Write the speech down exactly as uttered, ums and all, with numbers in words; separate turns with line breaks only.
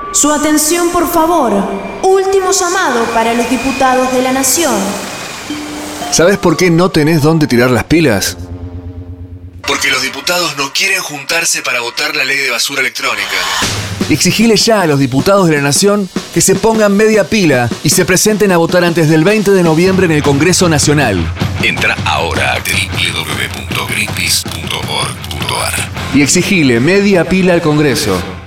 Su atención, por favor. Último llamado para los diputados de la Nación.
¿Sabes por qué no tenés dónde tirar las pilas? Porque los diputados no quieren juntarse para votar la ley de basura electrónica. Exigile ya a los diputados de la Nación que se pongan media pila y se presenten a votar antes del veinte de noviembre en el Congreso Nacional.
Entra ahora a doble u doble u doble u punto greenpeace punto org punto a r
y exigile media pila al Congreso.